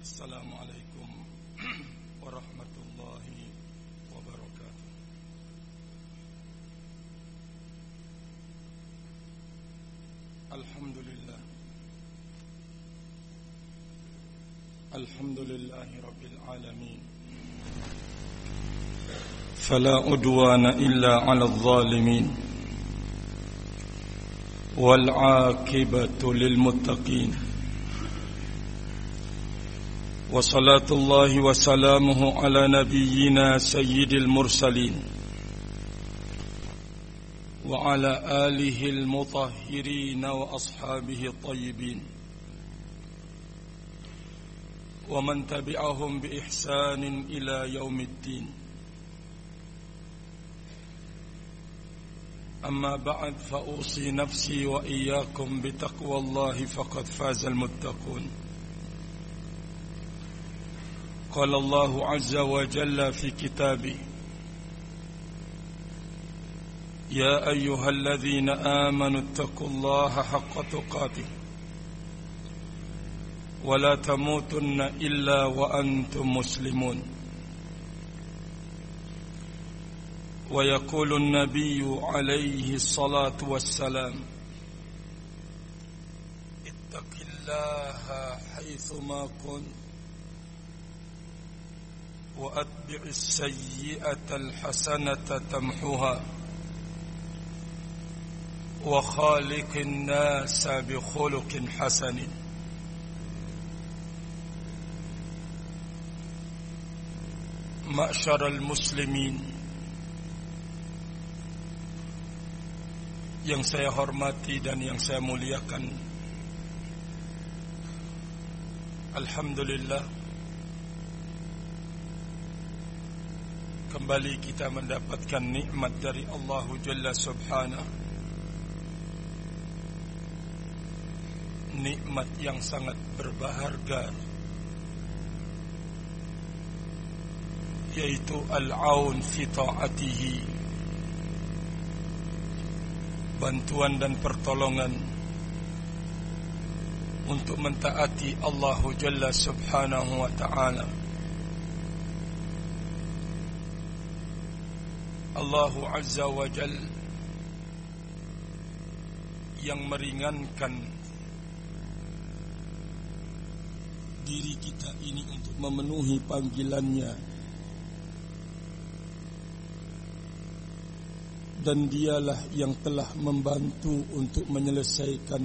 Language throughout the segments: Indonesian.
Assalamualaikum warahmatullahi wabarakatuh. Alhamdulillah. Alhamdulillahi rabbil alamin. Fala udwana illa 'alal zalimin. Wal 'aqibatu lil muttaqin. وصلاة الله وسلامه على نبينا سيد المرسلين وعلى آله المطهرين وأصحابه الطيبين ومن تبعهم بإحسان إلى يوم الدين. أما بعد فأوصي نفسي وإياكم بتقوى الله فقد فاز المتقون. قال الله عز وجل في كتابه: يا أيها الذين آمنوا اتقوا الله حق تقاته ولا تموتن إلا وأنتم مسلمون. ويقول النبي عليه الصلاة والسلام: اتق الله حيثما كنت وأتبع السيئة الحسنة تمحها وخالق الناس بخلق حسن. معشر المسlimin, yang saya hormati dan yang saya muliakan, alhamdulillah, kembali kita mendapatkan nikmat dari Allah Jalla Subhanahu. Nikmat yang sangat berbahagia, yaitu al-aun fi ta'atihi, bantuan dan pertolongan untuk mentaati Allah Jalla Subhanahu wa ta'ala. Allah Azza wa Jal yang meringankan diri kita ini untuk memenuhi panggilannya, dan dialah yang telah membantu untuk menyelesaikan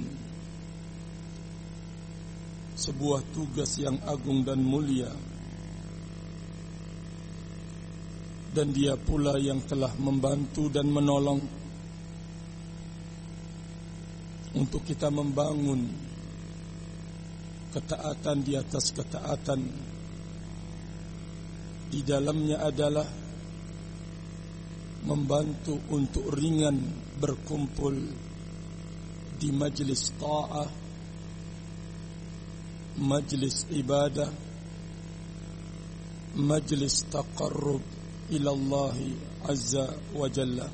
sebuah tugas yang agung dan mulia. Dan dia pula yang telah membantu dan menolong untuk kita membangun ketaatan di atas ketaatan. Di dalamnya adalah membantu untuk ringan berkumpul di majlis ta'ah, majlis ibadah, majlis taqarrub ila Allah Azza wa Jalla.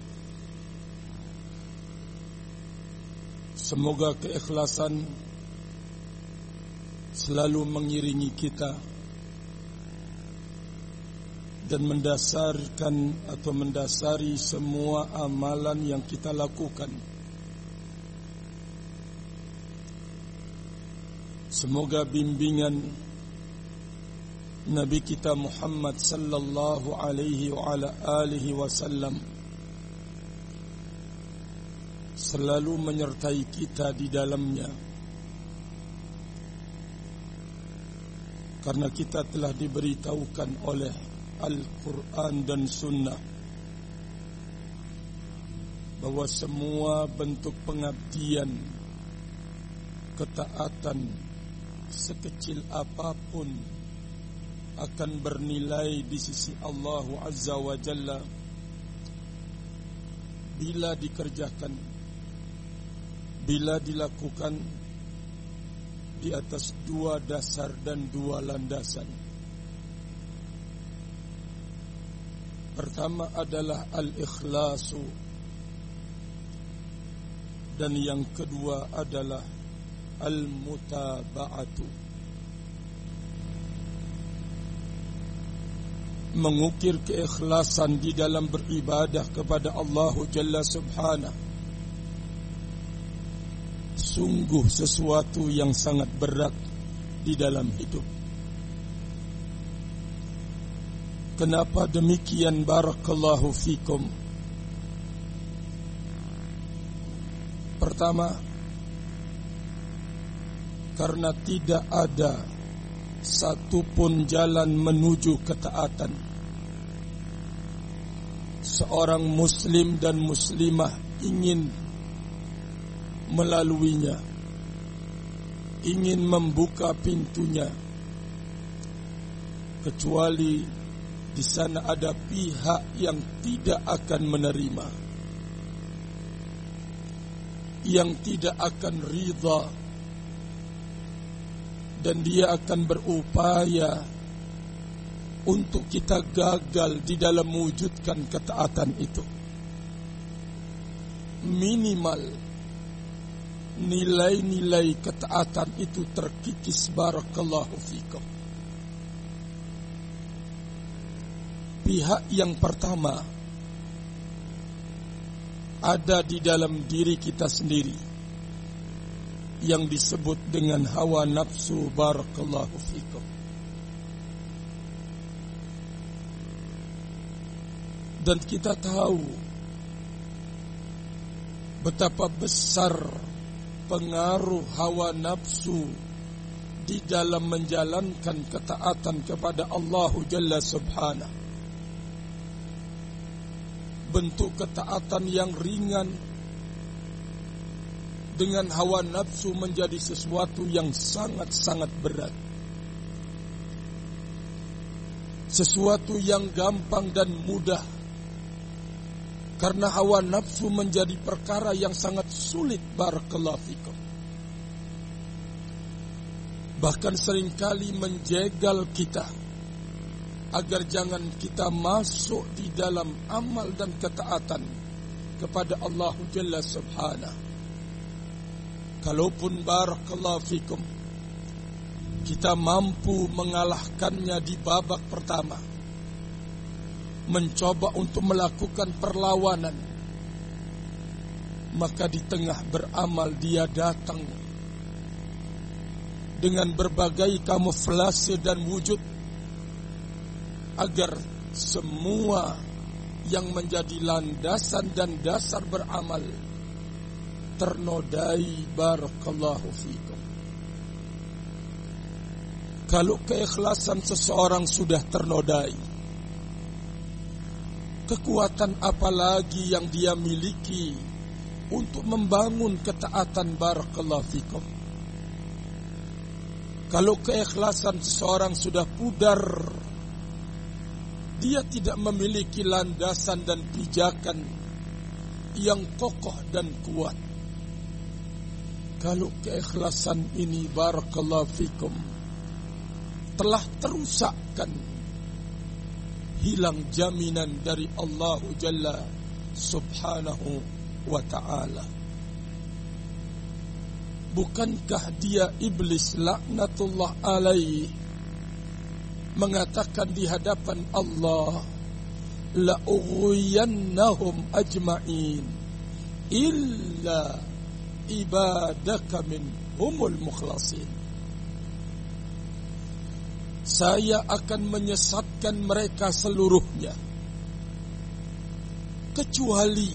Semoga keikhlasan selalu mengiringi kita dan mendasari semua amalan yang kita lakukan. Semoga bimbingan Nabi kita Muhammad sallallahu alaihi wa ala alihi wasallam selalu menyertai kita di dalamnya, karena kita telah diberitahukan oleh Al-Quran dan Sunnah bahwa semua bentuk pengabdian, ketaatan sekecil apapun akan bernilai di sisi Allah Azza wa Jalla bila dikerjakan, bila dilakukan di atas dua dasar dan dua landasan. Pertama adalah al-ikhlasu, dan yang kedua adalah al-mutaba'atu, mengukir keikhlasan di dalam beribadah kepada Allah Jalla Subhanahu, sungguh sesuatu yang sangat berat di dalam hidup. Kenapa demikian? Barakallahu fikum. Pertama, karena tidak ada satupun jalan menuju ketaatan. Seorang muslim dan muslimah ingin melaluinya, ingin membuka pintunya, kecuali di sana ada pihak yang tidak akan menerima, yang tidak akan ridha, dan dia akan berupaya untuk kita gagal di dalam mewujudkan ketaatan itu. Minimal nilai-nilai ketaatan itu terkikis. Barakallahu fikum. Pihak yang pertama ada di dalam diri kita sendiri, yang disebut dengan hawa nafsu. Barakallahu fikum. Dan kita tahu betapa besar pengaruh hawa nafsu di dalam menjalankan ketaatan kepada Allah Jalla Subhanahu. Bentuk ketaatan yang ringan dengan hawa nafsu menjadi sesuatu yang sangat-sangat berat. Sesuatu yang gampang dan mudah, karena hawa nafsu menjadi perkara yang sangat sulit. Barakallahu fikum. Bahkan seringkali menjegal kita agar jangan kita masuk di dalam amal dan ketaatan kepada Allah Jalla Subhanahu. Kalaupun barakallahu fikum kita mampu mengalahkannya di babak pertama, mencoba untuk melakukan perlawanan, maka di tengah beramal dia datang dengan berbagai kamuflase dan wujud, agar semua yang menjadi landasan dan dasar beramal ternodai. Barakallahu fikum. Kalau keikhlasan seseorang sudah ternodai, kekuatan apalagi yang dia miliki untuk membangun ketaatan? Barakallahu fikum. Kalau keikhlasan seseorang sudah pudar, dia tidak memiliki landasan dan pijakan yang kokoh dan kuat. Kalau keikhlasan ini, barakallahu fikum, telah terusakkan, hilang jaminan dari Allah Jalla Subhanahu wa ta'ala. Bukankah dia iblis laknatullah alaih mengatakan di hadapan Allah, la ughwiyannahum ajma'in illa ibadaka minhumul mukhlasin. Saya akan menyesatkan mereka seluruhnya, kecuali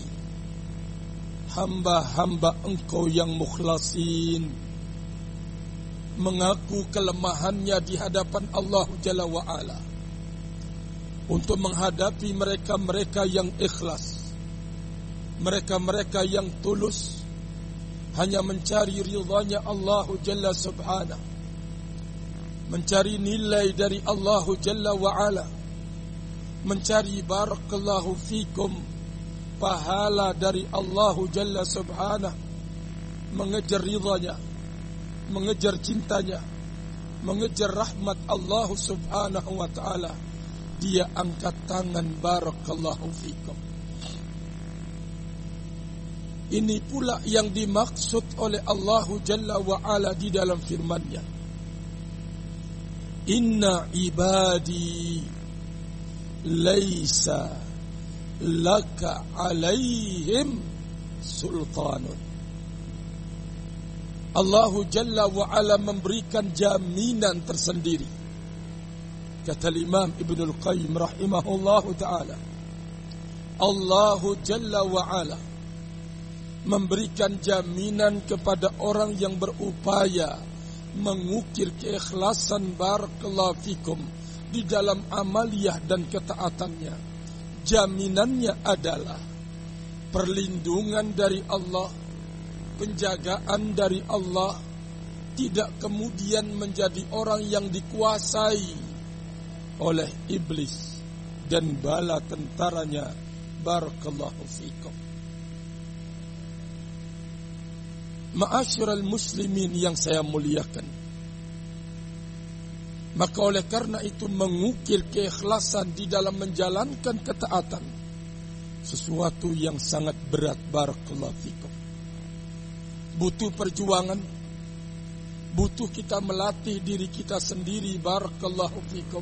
hamba-hamba Engkau yang mukhlasin, mengaku kelemahannya di hadapan Allah Jalla wa'ala, untuk menghadapi mereka-mereka yang ikhlas, mereka-mereka yang tulus, hanya mencari ridhanya Allah Jalla Subhanahu, mencari nilai dari Allah Jalla wa'ala, mencari barakallahu fikum pahala dari Allah Jalla Subhanahu, mengejar ridhanya, mengejar cintanya, mengejar rahmat Allah Subhanahu wa ta'ala. Dia angkat tangan. Barakallahu fikum. Ini pula yang dimaksud oleh Allah Jalla wa'ala di dalam firman-Nya, inna ibadi laisa laka alaihim sultanun. Allah Jalla wa Ala memberikan jaminan tersendiri. Kata Imam Ibnul Qayyim rahimahullahu ta'ala, Allah Jalla wa Ala memberikan jaminan kepada orang yang berupaya mengukir keikhlasan barakallahu fikum di dalam amaliyah dan ketaatannya. Jaminannya adalah perlindungan dari Allah, penjagaan dari Allah, tidak kemudian menjadi orang yang dikuasai oleh iblis dan bala tentaranya. Barakallahu fikum. Ma'asyiral muslimin yang saya muliakan, maka oleh karena itu mengukir keikhlasan di dalam menjalankan ketaatan sesuatu yang sangat berat. Barakallahu fikum. Butuh perjuangan, butuh kita melatih diri kita sendiri. Barakallahu fikum.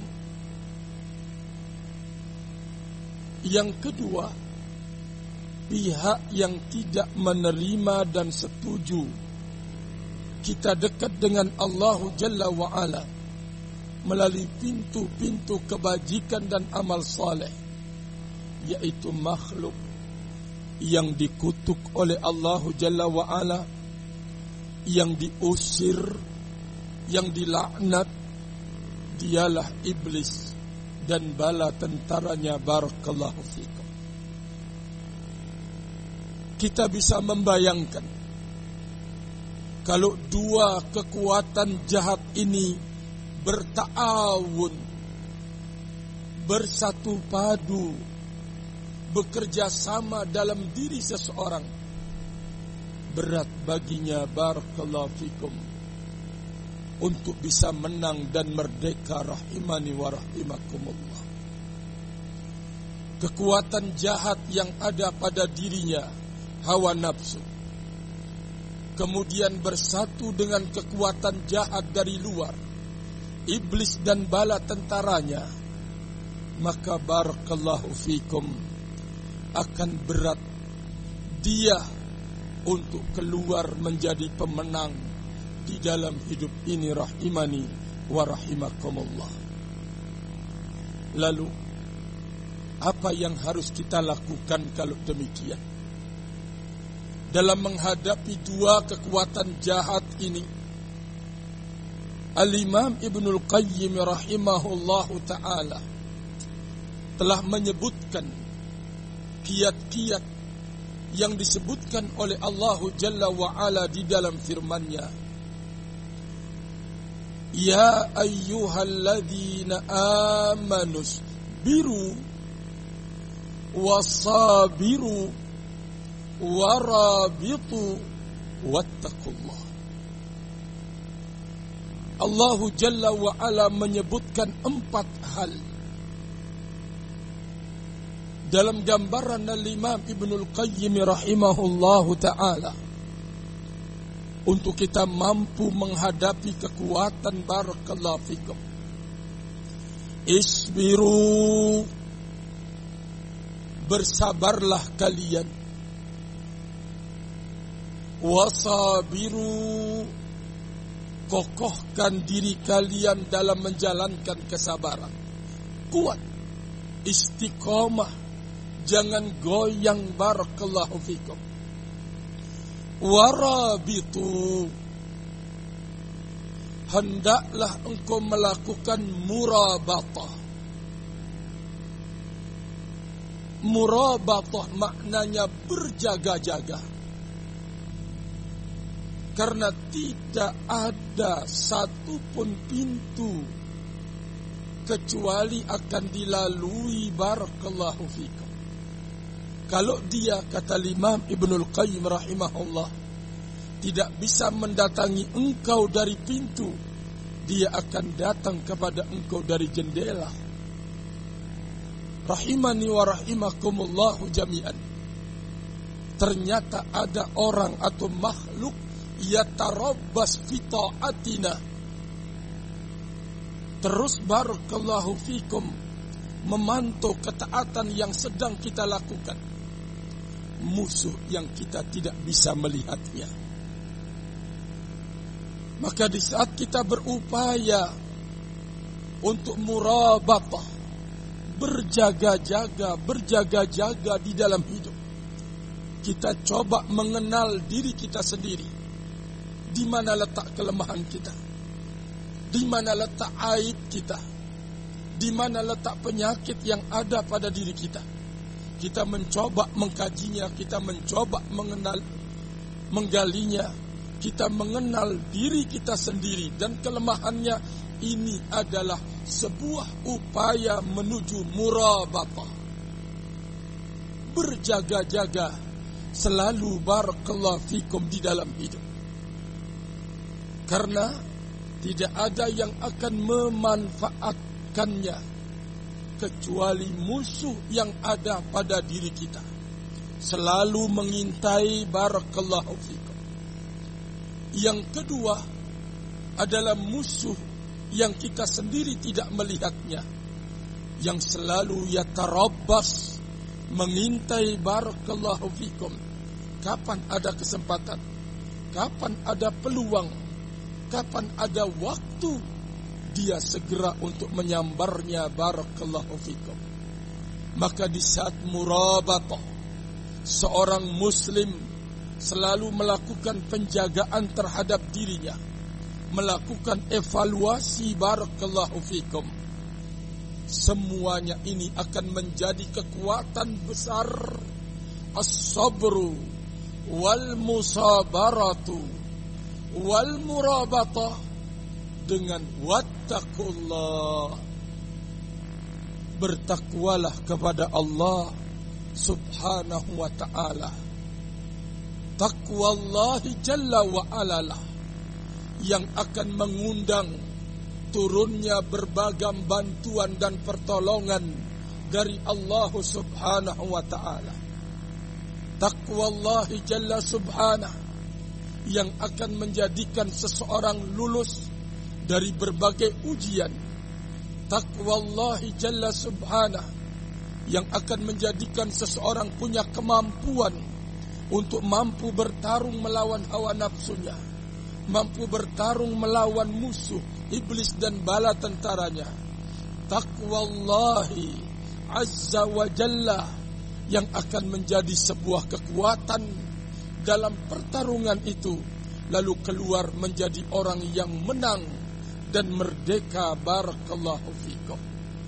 Yang kedua, pihak yang tidak menerima dan setuju kita dekat dengan Allah Jalla wa Ala melalui pintu-pintu kebajikan dan amal saleh, yaitu makhluk yang dikutuk oleh Allah Jalla wa Ala, yang diusir, yang dilaknat, dialah iblis dan bala tentaranya. Barakallahu fikum. Kita bisa membayangkan kalau dua kekuatan jahat ini bertaawun, bersatu padu, bekerja sama dalam diri seseorang, berat baginya barakallahu fikum untuk bisa menang dan merdeka. Rahimani wa rahimakumullah. Kekuatan jahat yang ada pada dirinya, hawa nafsu, kemudian bersatu dengan kekuatan jahat dari luar, iblis dan bala tentaranya, maka barakallahu fikum akan berat dia untuk keluar menjadi pemenang di dalam hidup ini. Rahimani wa rahimakumullah. Lalu apa yang harus kita lakukan kalau demikian? Dalam menghadapi dua kekuatan jahat ini, Al-Imam Ibnul Qayyim rahimahullahu ta'ala telah menyebutkan kiat-kiat yang disebutkan oleh Allah Jalla wa Ala di dalam firman-Nya. Ya ayyuhalladzina amanus biru wasabiru warabitu wattaqullah. Allah Jalla wa Ala menyebutkan 4 hal dalam gambaran Al-Imam Ibnul Qayyim rahimahullahu ta'ala untuk kita mampu menghadapi kekuatan. Barakallahu fikum. Isbiru, bersabarlah kalian. Wasabiru, kokohkan diri kalian dalam menjalankan kesabaran. Kuat, istiqomah, jangan goyang. Barakallahu fikum. Warabitu, hendaklah engkau melakukan murabatah. Murabatah maknanya berjaga-jaga. Karena tidak ada satupun pintu kecuali akan dilalui. Barakallahu fikum. Kalau dia, kata Imam Ibnul Qayyim rahimahullah, tidak bisa mendatangi engkau dari pintu, dia akan datang kepada engkau dari jendela. Rahimani wa rahimakumullahu jami'an. Ternyata ada orang atau makhluk yatarabbas fi ta'atina, terus barakallahu fikum memantau ketaatan yang sedang kita lakukan, musuh yang kita tidak bisa melihatnya. Maka di saat kita berupaya untuk murabatah, berjaga-jaga di dalam hidup, kita coba mengenal diri kita sendiri. Di mana letak kelemahan kita? Di mana letak aib kita? Di mana letak penyakit yang ada pada diri kita? Kita mencoba mengkajinya, kita mencoba menggalinya, kita mengenal diri kita sendiri dan kelemahannya. Ini adalah sebuah upaya menuju murabatah, berjaga-jaga selalu barakallahu fikum di dalam hidup. Karena tidak ada yang akan memanfaatkannya kecuali musuh yang ada pada diri kita. Selalu mengintai barakallahu fikum. Yang kedua adalah musuh yang kita sendiri tidak melihatnya, yang selalu yatarabbas, mengintai barakallahu fikum. Kapan ada kesempatan? Kapan ada peluang? Kapan ada waktu, dia segera untuk menyambarnya barakallahu fikum. Maka di saat murabatah, seorang muslim selalu melakukan penjagaan terhadap dirinya, melakukan evaluasi barakallahu fikum. Semuanya ini akan menjadi kekuatan besar. As-sabru wal musabaratu wal murabatah dengan wattaqullah. Bertakwalah kepada Allah subhanahu wa ta'ala. Taqwallahi jalla wa alalah yang akan mengundang turunnya berbagai bantuan dan pertolongan dari Allah subhanahu wa ta'ala. Taqwallahi jalla subhanahu yang akan menjadikan seseorang lulus dari berbagai ujian. Taqwallahi jalla subhanahu yang akan menjadikan seseorang punya kemampuan untuk mampu bertarung melawan hawa nafsunya, mampu bertarung melawan musuh iblis dan bala tentaranya. Taqwallahi azza wa jalla yang akan menjadi sebuah kekuatan dalam pertarungan itu, lalu keluar menjadi orang yang menang dan merdeka barakallahu fikum.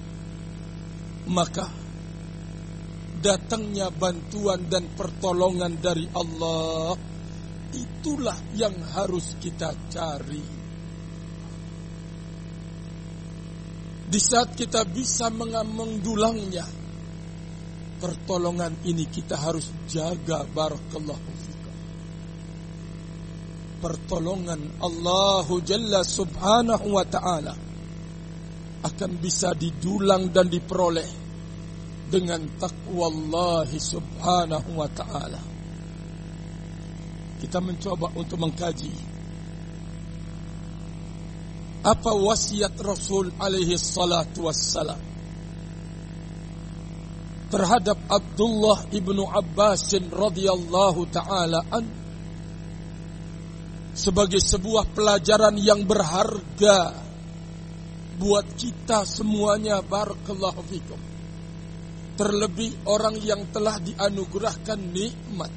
Maka datangnya bantuan dan pertolongan dari Allah, itulah yang harus kita cari. Di saat kita bisa menggulangnya, pertolongan ini kita harus jaga barakallahu fikum. Pertolongan Allah Jalla subhanahu wa ta'ala akan bisa didulang dan diperoleh dengan taqwallahi subhanahu wa ta'ala. Kita mencoba untuk mengkaji apa wasiat Rasul alaihi salatu wassalam terhadap Abdullah ibnu Abbas radhiyallahu ta'ala sebagai sebuah pelajaran yang berharga buat kita semuanya barakallahu fikum. Terlebih orang yang telah dianugerahkan nikmat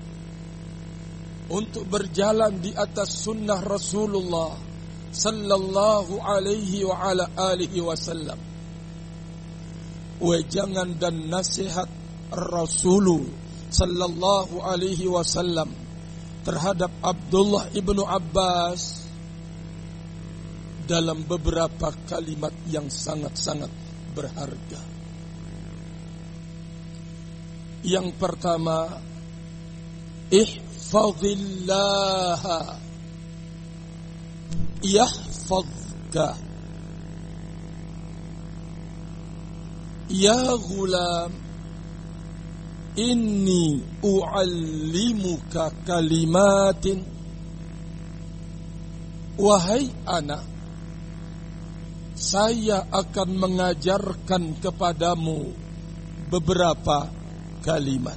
untuk berjalan di atas sunnah Rasulullah sallallahu alaihi wa ala alihi wasallam. Wejangan dan nasihat Rasul sallallahu alaihi wasallam terhadap Abdullah ibnu Abbas dalam beberapa kalimat yang sangat-sangat berharga. Yang pertama, ihfazillaha yahfazka. Ya ghulam, inni u'allimuka kalimatin. Wahai anak, saya akan mengajarkan kepadamu beberapa kalimat.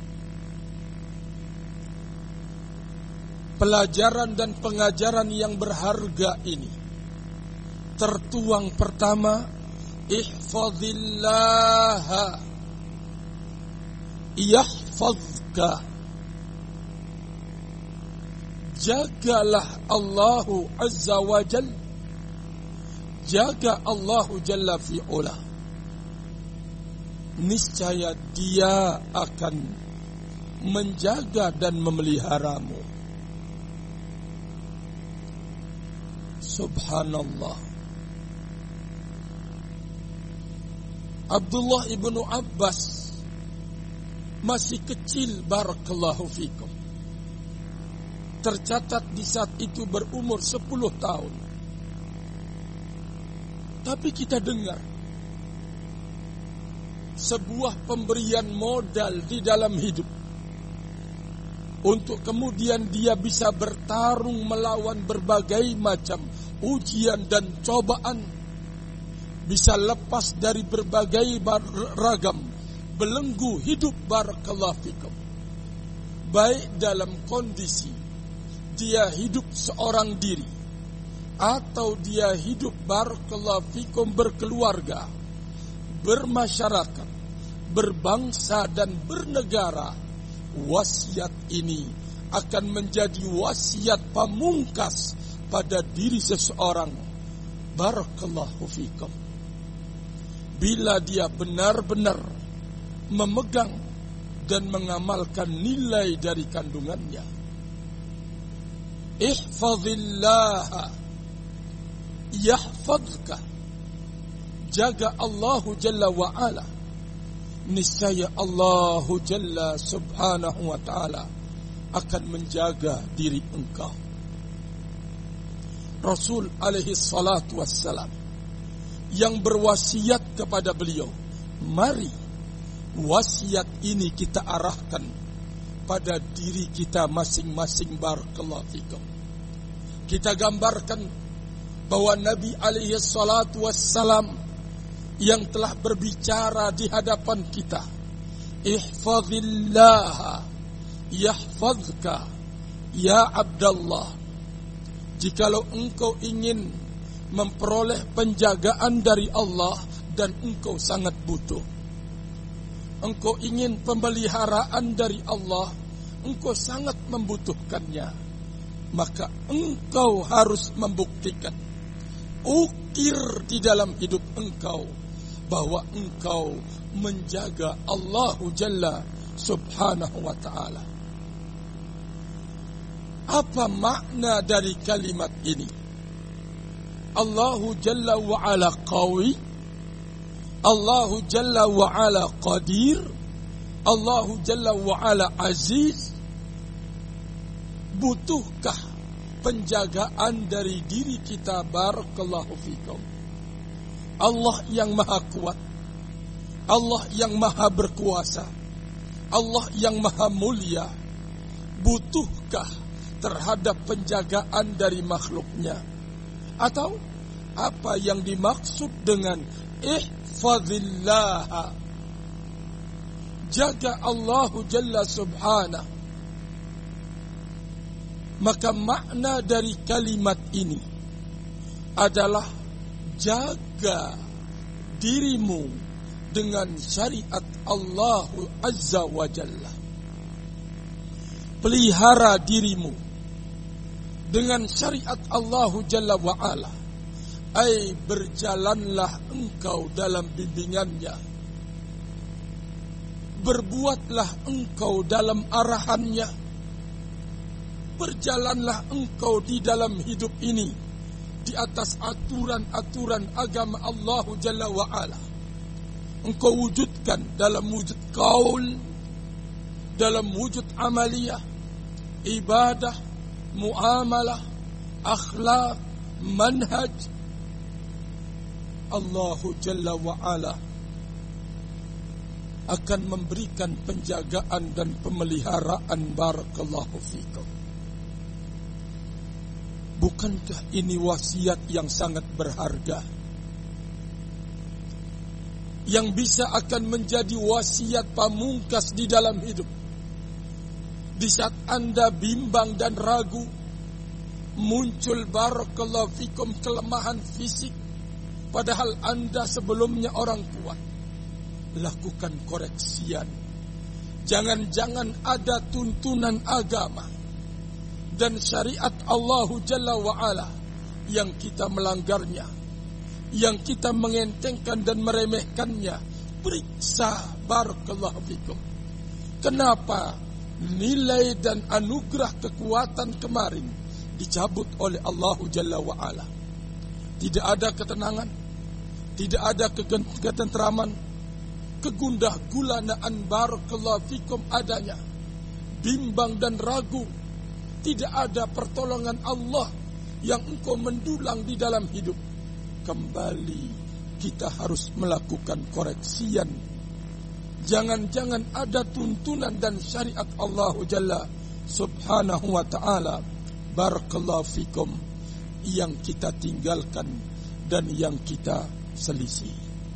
Pelajaran dan pengajaran yang berharga ini tertuang pertama, ihfazillaha yahfazka. Jagalah Allahu Azza wa Jalla, jaga Allahu Jalla fi'ula, niscaya Dia akan menjaga dan memeliharamu. Subhanallah. Abdullah ibnu Abbas masih kecil, barakallahu fikum, tercatat di saat itu berumur 10 tahun. Tapi kita dengar sebuah pemberian modal di dalam hidup untuk kemudian dia bisa bertarung melawan berbagai macam ujian dan cobaan, bisa lepas dari berbagai ragam belenggu hidup, barakallahu fikum, baik dalam kondisi dia hidup seorang diri atau dia hidup, barakallahu fikum, berkeluarga, bermasyarakat, berbangsa dan bernegara. Wasiat ini akan menjadi wasiat pamungkas pada diri seseorang, barakallahu fikum, bila dia benar-benar memegang dan mengamalkan nilai dari kandungannya. Ihfazillaha yahfazka, jaga Allahu Jalla wa Ala, niscaya Allahu Jalla subhanahu wa ta'ala akan menjaga diri engkau. Rasul alaihi salatu wassalam yang berwasiat kepada beliau, mari wasiat ini kita arahkan pada diri kita masing-masing, barakallahu fikum. Kita gambarkan bahwa Nabi alaihi salatu wassalam yang telah berbicara di hadapan kita, ihfazillaha yahfazka ya Abdallah, jikalau engkau ingin memperoleh penjagaan dari Allah dan engkau sangat butuh, engkau ingin pemeliharaan dari Allah, engkau sangat membutuhkannya, maka engkau harus membuktikan, ukir di dalam hidup engkau bahwa engkau menjaga Allahu Jalla subhanahu wa ta'ala. Apa makna dari kalimat ini? Allahu Jalla wa Ala qawi, Allahu Jalla wa Ala qadir, Allahu Jalla wa Ala aziz. Butuhkah penjagaan dari diri kita, barakallahu fikum? Allah yang maha kuat, Allah yang maha berkuasa, Allah yang maha mulia, butuhkah terhadap penjagaan dari makhluknya? Atau apa yang dimaksud dengan ihfazillah, jaga Allahu Jalla subhanahu? Maka makna dari kalimat ini adalah jaga dirimu dengan syariat Allah Azza wa Jalla. Pelihara dirimu dengan syariat Allah Jalla wa Ala, ai berjalanlah engkau dalam bimbingannya, berbuatlah engkau dalam arahannya, berjalanlah engkau di dalam hidup ini di atas aturan-aturan agama Allah Jalla wa Ala. Engkau wujudkan dalam wujud qaul, dalam wujud amaliyah, ibadah, muamalah, akhlak, manhaj. Allah Jalla wa Ala akan memberikan penjagaan dan pemeliharaan, barakallahu fikum. Bukankah ini wasiat yang sangat berharga? yang bisa akan menjadi wasiat pamungkas di dalam hidup. Di saat Anda bimbang dan ragu, muncul barakallahu fikum kelemahan fisik, padahal Anda sebelumnya orang kuat. Lakukan koreksian. Jangan-jangan ada tuntunan agama dan syariat Allah Jalla wa'ala yang kita melanggarnya, yang kita mengentengkan dan meremehkannya. Periksa barakallahu fikum. Kenapa nilai dan anugerah kekuatan kemarin dicabut oleh Allah Jalla wa'ala? Tidak ada ketenangan, tidak ada ketentraman, kegundah gulanaan barakallahu fikum adanya, bimbang dan ragu. Tidak ada pertolongan Allah yang engkau mendulang di dalam hidup. Kembali kita harus melakukan koreksian. Jangan-jangan ada tuntunan dan syariat Allah Jalla subhanahu wa ta'ala barakallahu fikum yang kita tinggalkan dan yang kita selisih.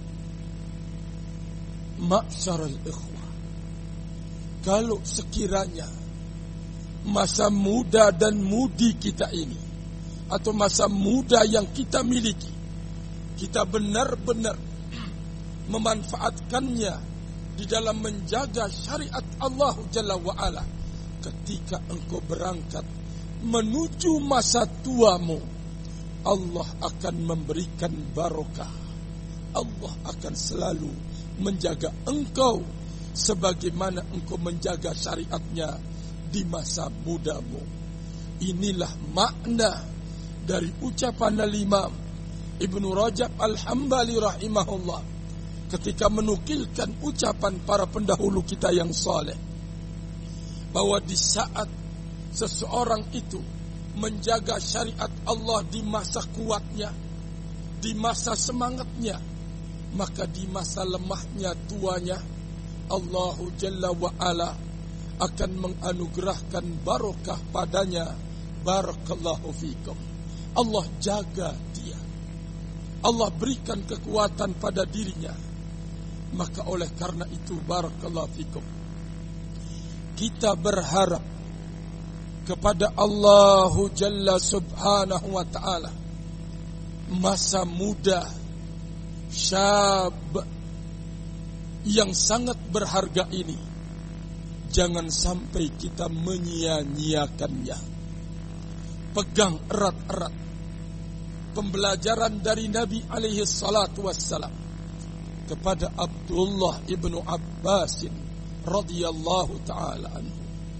Ma'syarul ikhwah, kalau sekiranya masa muda dan mudi kita ini, atau masa muda yang kita miliki, kita benar-benar memanfaatkannya di dalam menjaga syariat Allah Jalla wa'ala, ketika engkau berangkat menuju masa tuamu, Allah akan memberikan barokah. Allah akan selalu menjaga engkau sebagaimana engkau menjaga syariatnya di masa mudamu. Inilah makna dari ucapan Imam Ibnu Rajab Al-Hambali rahimahullah ketika menukilkan ucapan para pendahulu kita yang saleh, bahwa di saat seseorang itu menjaga syariat Allah di masa kuatnya, di masa semangatnya, maka di masa lemahnya, tuanya, Allah Jalla wa'ala akan menganugerahkan barokah padanya. Barakallahu fikum. Allah jaga dia, Allah berikan kekuatan pada dirinya. Maka oleh karena itu barakallahu fikum, kita berharap kepada Allah Jalla subhanahu wa ta'ala, masa muda syab yang sangat berharga ini jangan sampai kita menyia-nyiakannya. Pegang erat-erat pembelajaran dari Nabi alaihi salatu wassalam kepada Abdullah ibnu Abbasin radhiyallahu ta'ala anhu.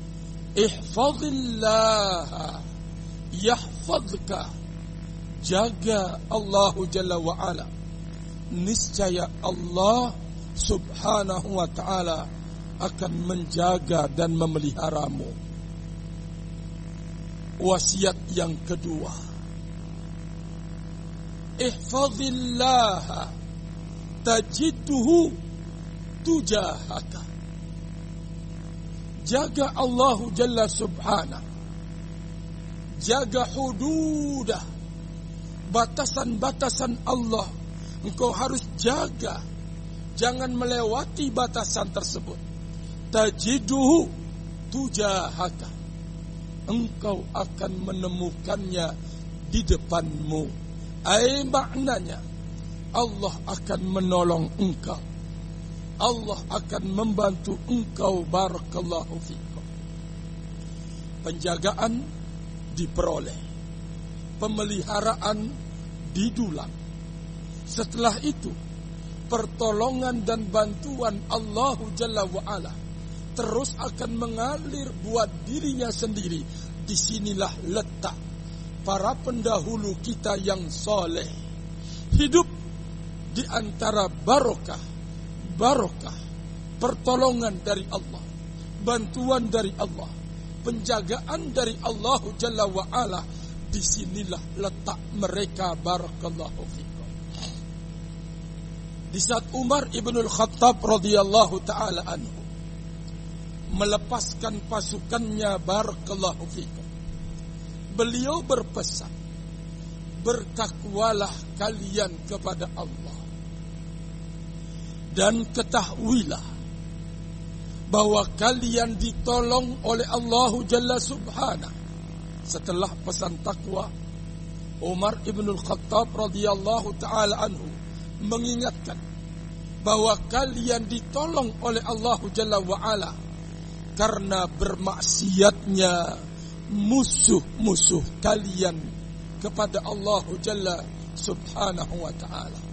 Ihfazillah yahfazka. Jaga Allah Jalla wa'ala, niscaya Allah subhanahu wa ta'ala akan menjaga dan memeliharamu. Wasiat yang kedua, ihfazillah tajidhu tujahaka. Jaga Allah Jalla subhanahu, jaga hududah, batasan-batasan Allah. Engkau harus jaga, jangan melewati batasan tersebut. Tajiduhu tujahaka, engkau akan menemukannya di depanmu. Ai maknanya Allah akan menolong engkau, Allah akan membantu engkau. Barakallahu fikum. Penjagaan diperoleh, pemeliharaan didulang. Setelah itu pertolongan dan bantuan Allah Jalla wa'ala terus akan mengalir buat dirinya sendiri. Disinilah letak para pendahulu kita yang soleh, hidup di antara barokah, pertolongan dari Allah, bantuan dari Allah, penjagaan dari Allah Jalla wa'ala. Disinilah letak mereka. Barakallahu fikum. Di saat Umar ibnul Khattab radhiyallahu ta'ala anhu melepaskan pasukannya, barakallahu fikum, beliau berpesan, bertakwalah kalian kepada Allah Dan ketahuilah bahwa kalian ditolong oleh Allah Jalla Subhanahu. Setelah pesan takwa, Umar ibn Khattab radhiyallahu ta'ala anhu mengingatkan bahwa kalian ditolong oleh Allah Jalla wa'ala karena bermaksiatnya musuh-musuh kalian kepada Allah Jalla Subhanahu wa ta'ala.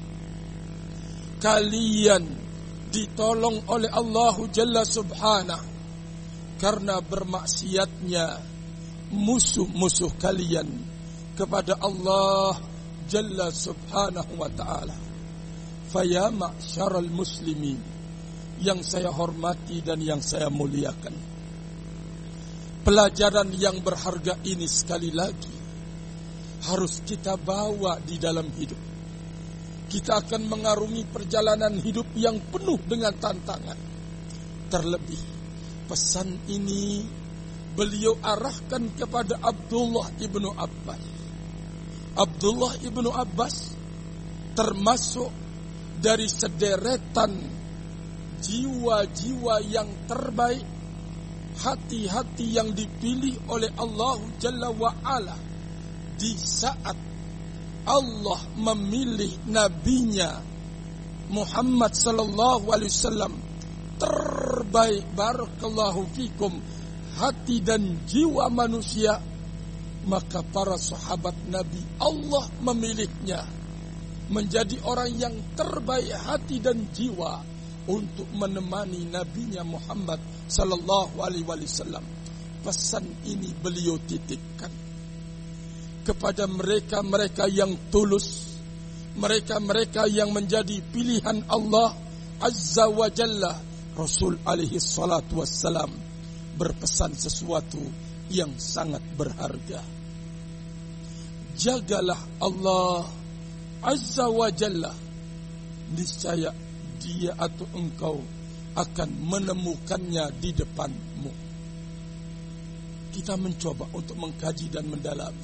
Kalian ditolong oleh Allah Jalla Subhanahu karena bermaksiatnya musuh-musuh kalian kepada Allah Jalla Subhanahu wa ta'ala. Faya ma'syaral muslimin, yang saya hormati dan yang saya muliakan, pelajaran yang berharga ini sekali lagi harus kita bawa di dalam hidup. Kita akan mengarungi perjalanan hidup yang penuh dengan tantangan. Terlebih pesan ini beliau arahkan kepada Abdullah ibnu Abbas. Abdullah ibnu Abbas termasuk dari sederetan jiwa-jiwa yang terbaik, hati-hati yang dipilih oleh Allah Jalla wa'ala di saat Allah memilih nabinya Muhammad sallallahu alaihi wasallam terbaik, barakallahu fikum, hati dan jiwa manusia. Maka para sahabat Nabi, Allah memilihnya menjadi orang yang terbaik hati dan jiwa untuk menemani nabinya Muhammad sallallahu alaihi wasallam. Pesan ini beliau titipkan kepada mereka-mereka yang tulus, mereka-mereka yang menjadi pilihan Allah Azza wa Jalla. Rasul alaihi salatu wassalam berpesan sesuatu yang sangat berharga. Jagalah Allah Azza wa Jalla, niscaya Dia atau engkau akan menemukannya di depanmu. Kita mencoba untuk mengkaji dan mendalami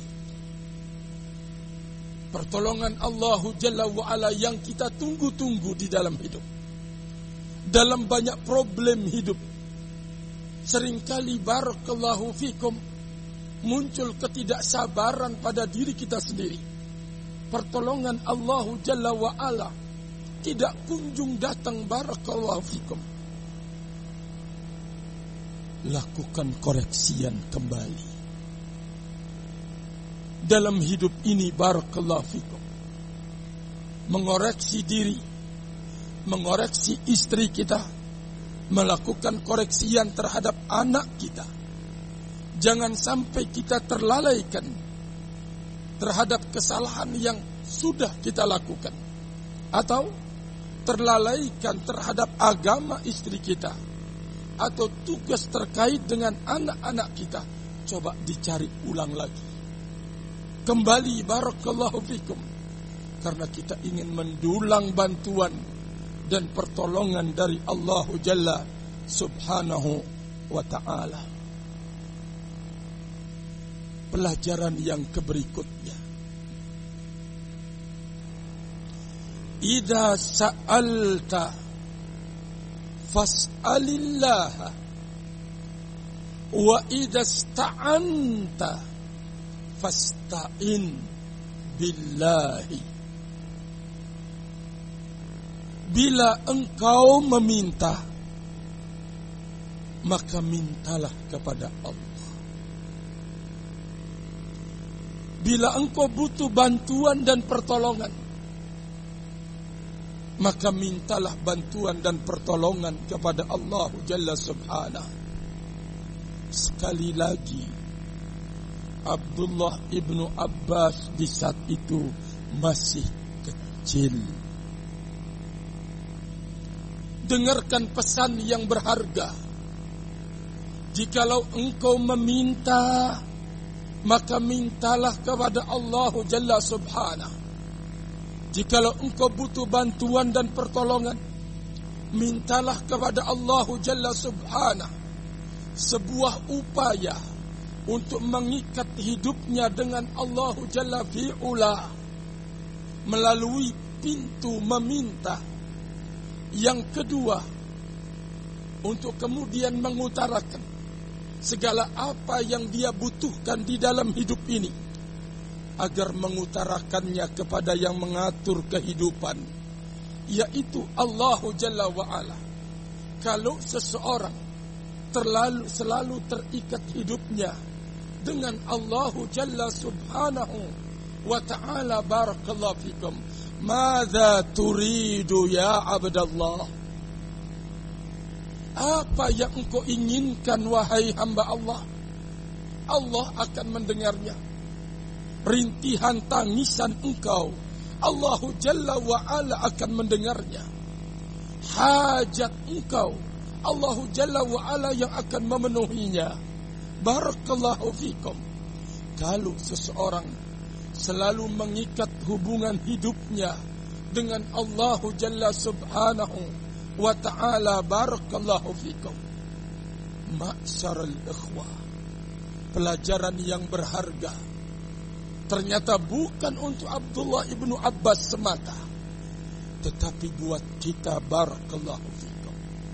pertolongan Allah Jalla wa Ala yang kita tunggu-tunggu di dalam hidup. Dalam banyak problem hidup, seringkali barakallahu fikum muncul ketidaksabaran pada diri kita sendiri. Pertolongan Allah Jalla wa Ala tidak kunjung datang, barakallahu fikum. Lakukan koreksian kembali dalam hidup ini, barakallahu fikum. Mengoreksi diri, mengoreksi istri kita, melakukan koreksian terhadap anak kita. Jangan sampai kita terlalaikan terhadap kesalahan yang sudah kita lakukan, atau terlalaikan terhadap agama istri kita, atau tugas terkait dengan anak-anak kita. Coba dicari ulang lagi, kembali, barakallahu fikum, karena kita ingin mendulang bantuan dan pertolongan dari Allah Jalla Subhanahu wa ta'ala. Pelajaran yang berikutnya, idza sa'alta fas'alillah wa idza ista'anta fasta'in billahi. Bila engkau meminta, maka mintalah kepada Allah. Bila engkau butuh bantuan dan pertolongan, maka mintalah bantuan dan pertolongan kepada Allah Jalla Subhanahu. Sekali lagi, Abdullah ibnu Abbas di saat itu masih kecil. Dengarkan pesan yang berharga. Jikalau engkau meminta, maka mintalah kepada Allah Jalla Subhanahu. Jikalau engkau butuh bantuan dan pertolongan, mintalah kepada Allah Jalla Subhanahu. Sebuah upaya untuk mengikat hidupnya dengan Allah Jalla fi'ula melalui pintu meminta, Yang kedua, untuk kemudian mengutarakan segala apa yang dia butuhkan di dalam hidup ini, agar mengutarakannya kepada yang mengatur kehidupan, yaitu Allah Jalla wa'ala. Kalau seseorang selalu terikat hidupnya dengan Allah Jalla subhanahu wa ta'ala, barakallahu fikum, madza turidu ya abdallah, apa yang engkau inginkan wahai hamba Allah? Allah akan mendengarnya. Rintihan tangisan engkau, Allah Jalla wa'ala akan mendengarnya. Hajat engkau, Allah Jalla wa'ala yang akan memenuhinya. Barakallahu fikum. Kalau seseorang selalu mengikat hubungan hidupnya dengan Allah Jalla subhanahu wa ta'ala, barakallahu fikum. Ma'syaral ikhwah, pelajaran yang berharga ternyata bukan untuk Abdullah ibnu Abbas semata, tetapi buat kita, barakallahu fikum.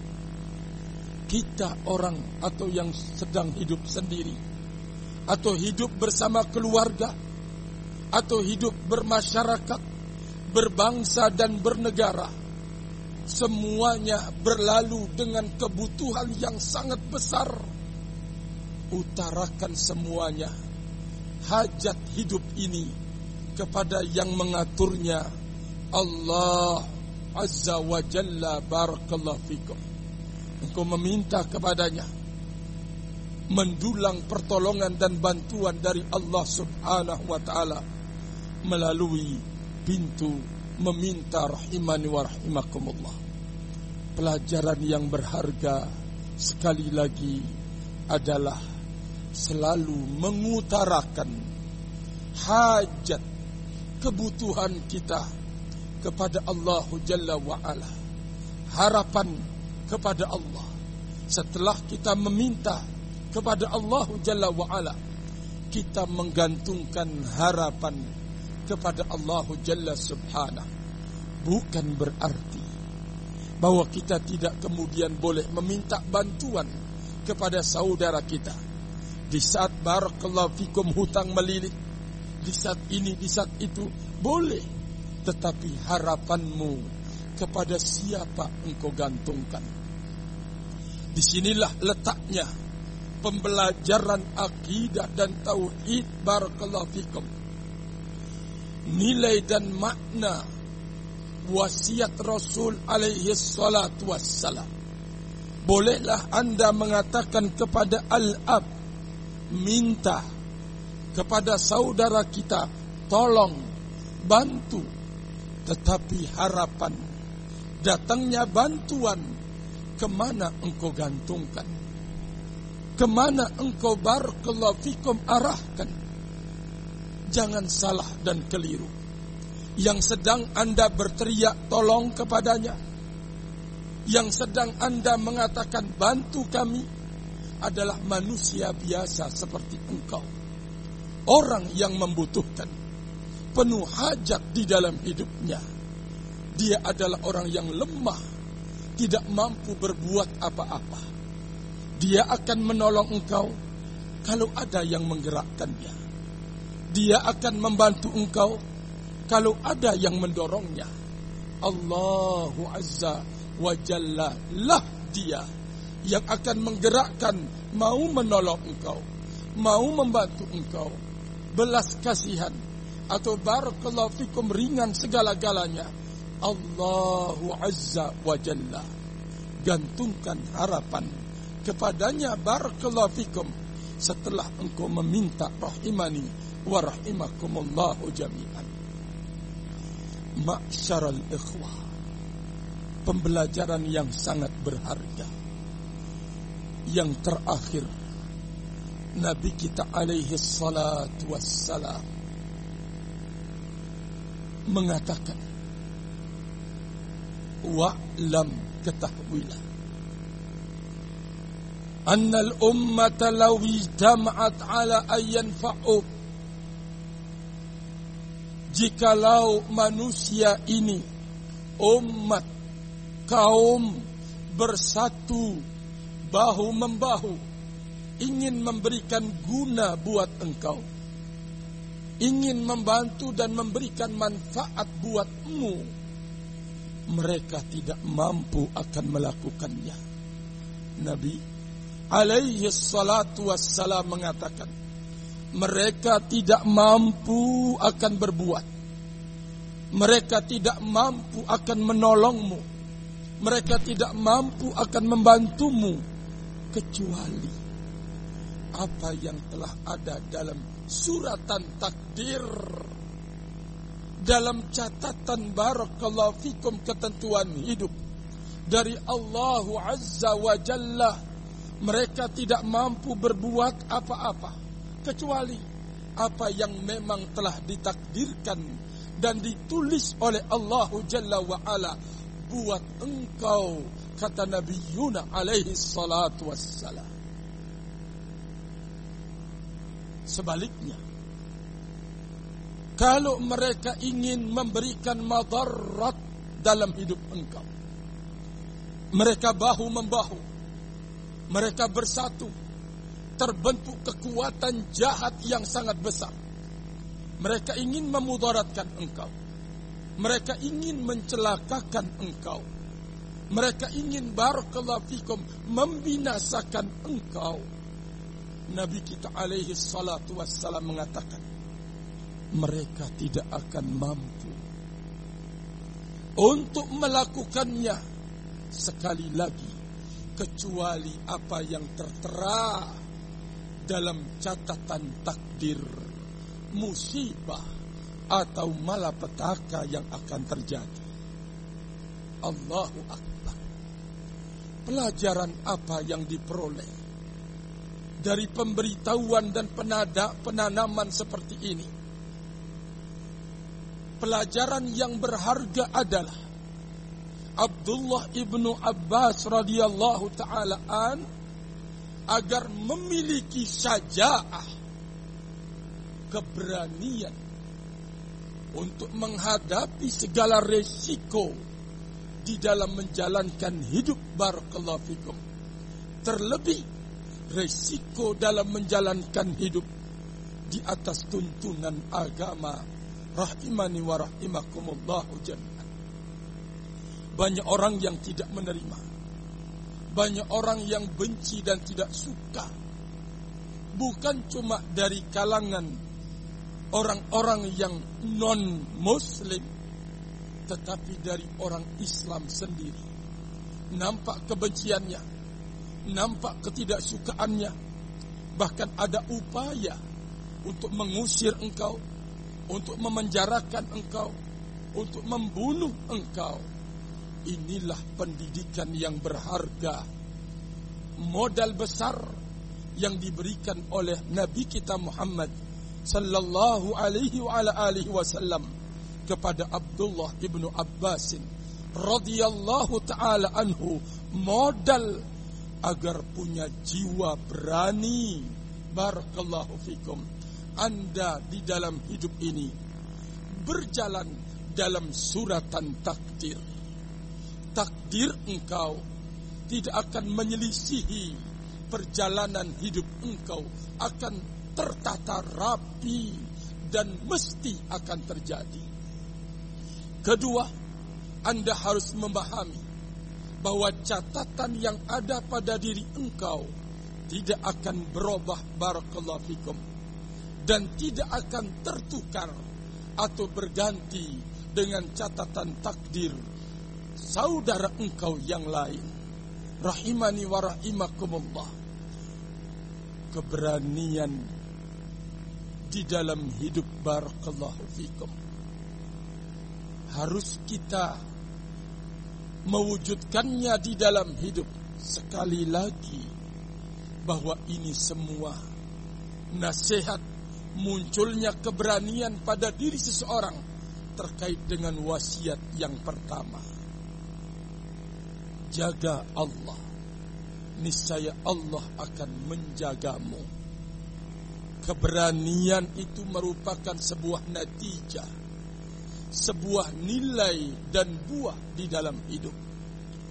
Kita orang atau yang sedang hidup sendiri, atau hidup bersama keluarga, atau hidup bermasyarakat, berbangsa dan bernegara, semuanya berlalu dengan kebutuhan yang sangat besar. Utarakan semuanya, hajat hidup ini, kepada yang mengaturnya, Allah Azza wa Jalla, barakallahu fikum. Engkau meminta kepadanya mendulang pertolongan dan bantuan dari Allah subhanahu wa ta'ala melalui pintu meminta rahimani wa rahimakumullah. Pelajaran yang berharga sekali lagi adalah selalu mengutarakan hajat, kebutuhan kita kepada Allah Jalla wa'ala, harapan kepada Allah. Setelah kita meminta kepada Allah Jalla wa'ala, kita menggantungkan harapan kepada Allah Jalla subhanahu. Bukan berarti bahwa kita tidak kemudian boleh meminta bantuan kepada saudara kita di saat, barakallahu fikum, hutang melilit, di saat ini, di saat itu, boleh. Tetapi harapanmu kepada siapa engkau gantungkan? Disinilah letaknya pembelajaran akidah dan tauhid, barakallahu fikum. Nilai dan makna wasiat Rasul alaihi salatu wassalam. Bolehlah anda mengatakan kepada al-ab, minta kepada saudara kita, tolong, bantu. Tetapi harapan datangnya bantuan, kemana engkau gantungkan? Kemana engkau, barakallahu fikum, arahkan? Jangan salah dan keliru. Yang sedang anda berteriak tolong kepadanya, yang sedang anda mengatakan bantu kami, adalah manusia biasa seperti engkau. Orang yang membutuhkan, penuh hajat di dalam hidupnya. Dia adalah orang yang lemah, tidak mampu berbuat apa-apa. Dia akan menolong engkau kalau ada yang menggerakkannya. Dia akan membantu engkau kalau ada yang mendorongnya. Allahu Azza wa Jalla lah dia yang akan menggerakkan, mau menolong engkau, mau membantu engkau. Belas kasihan atau barakallahu fikum ringan segala-galanya, Allahu Azza wa Jalla. Gantungkan harapan kepadanya, barakallahu fikum, setelah engkau meminta rahimani wa rahimakumullahu jami'an. Ma'syaral ikhwah, pembelajaran yang sangat berharga. Yang terakhir, Nabi kita alaihi salatu wassalam mengatakan, wa'lam, ketahuilah, annal ummata law ijtama'at ala ayyan fa'ub, jikalau manusia ini, umat kaum bersatu bahu-membahu ingin memberikan guna buat engkau, ingin membantu dan memberikan manfaat buatmu, mereka tidak mampu akan melakukannya. Nabi alaihi salatu wassalam mengatakan, mereka tidak mampu akan berbuat, mereka tidak mampu akan menolongmu, mereka tidak mampu akan membantumu, kecuali apa yang telah ada dalam suratan takdir, dalam catatan barakallahu fikum ketentuan hidup dari Allah Azza wa Jalla. Mereka tidak mampu berbuat apa-apa kecuali apa yang memang telah ditakdirkan dan ditulis oleh Allah Jalla wa Ala buat engkau, kata Nabi Yuna alaihi salatu wassalam. Sebaliknya, kalau mereka ingin memberikan madarat dalam hidup engkau, mereka bahu-membahu, mereka bersatu, terbentuk kekuatan jahat yang sangat besar. Mereka ingin memudaratkan engkau, mereka ingin mencelakakan engkau, mereka ingin barakallahu fikum membinasakan engkau. Nabi kita alaihi salatu wassalam mengatakan, mereka tidak akan mampu untuk melakukannya sekali lagi, kecuali apa yang tertera dalam catatan takdir, musibah atau malapetaka yang akan terjadi. Allahu Akbar. Pelajaran apa yang diperoleh dari pemberitahuan dan penanaman seperti ini? Pelajaran yang berharga adalah Abdullah ibnu Abbas radhiyallahu ta'ala an agar memiliki syaja'ah, keberanian untuk menghadapi segala resiko di dalam menjalankan hidup barakallahu fikum. Terlebih resiko dalam menjalankan hidup di atas tuntunan agama, rahimani wa rahimakumullahu jami'an. Banyak orang yang tidak menerima, banyak orang yang benci dan tidak suka, bukan cuma dari kalangan orang-orang yang non-muslim, tetapi dari orang Islam sendiri. Nampak kebenciannya, nampak ketidaksukaannya, bahkan ada upaya untuk mengusir engkau, untuk memenjarakan engkau, untuk membunuh engkau. Inilah pendidikan yang berharga, modal besar yang diberikan oleh Nabi kita Muhammad sallallahu alaihi wa ala alihi wasallam kepada Abdullah ibnu Abbasin radhiyallahu ta'ala anhu, modal agar punya jiwa berani. Barakallahu fikum. Anda di dalam hidup ini berjalan dalam suratan takdir. Takdir engkau tidak akan menyelisihi perjalanan hidup engkau, akan tertata rapi dan mesti akan terjadi. Kedua, Anda harus memahami bahwa catatan yang ada pada diri engkau tidak akan berubah barakallahu fikum, dan tidak akan tertukar atau berganti dengan catatan takdir saudara engkau yang lain. Rahimani wa rahimakumullah. Keberanian di dalam hidup barakallahu fikum harus kita mewujudkannya di dalam hidup. Sekali lagi, bahwa ini semua nasihat munculnya keberanian pada diri seseorang terkait dengan wasiat yang pertama. Jaga Allah, niscaya Allah akan menjagamu. Keberanian itu merupakan sebuah natijah, sebuah nilai dan buah di dalam hidup.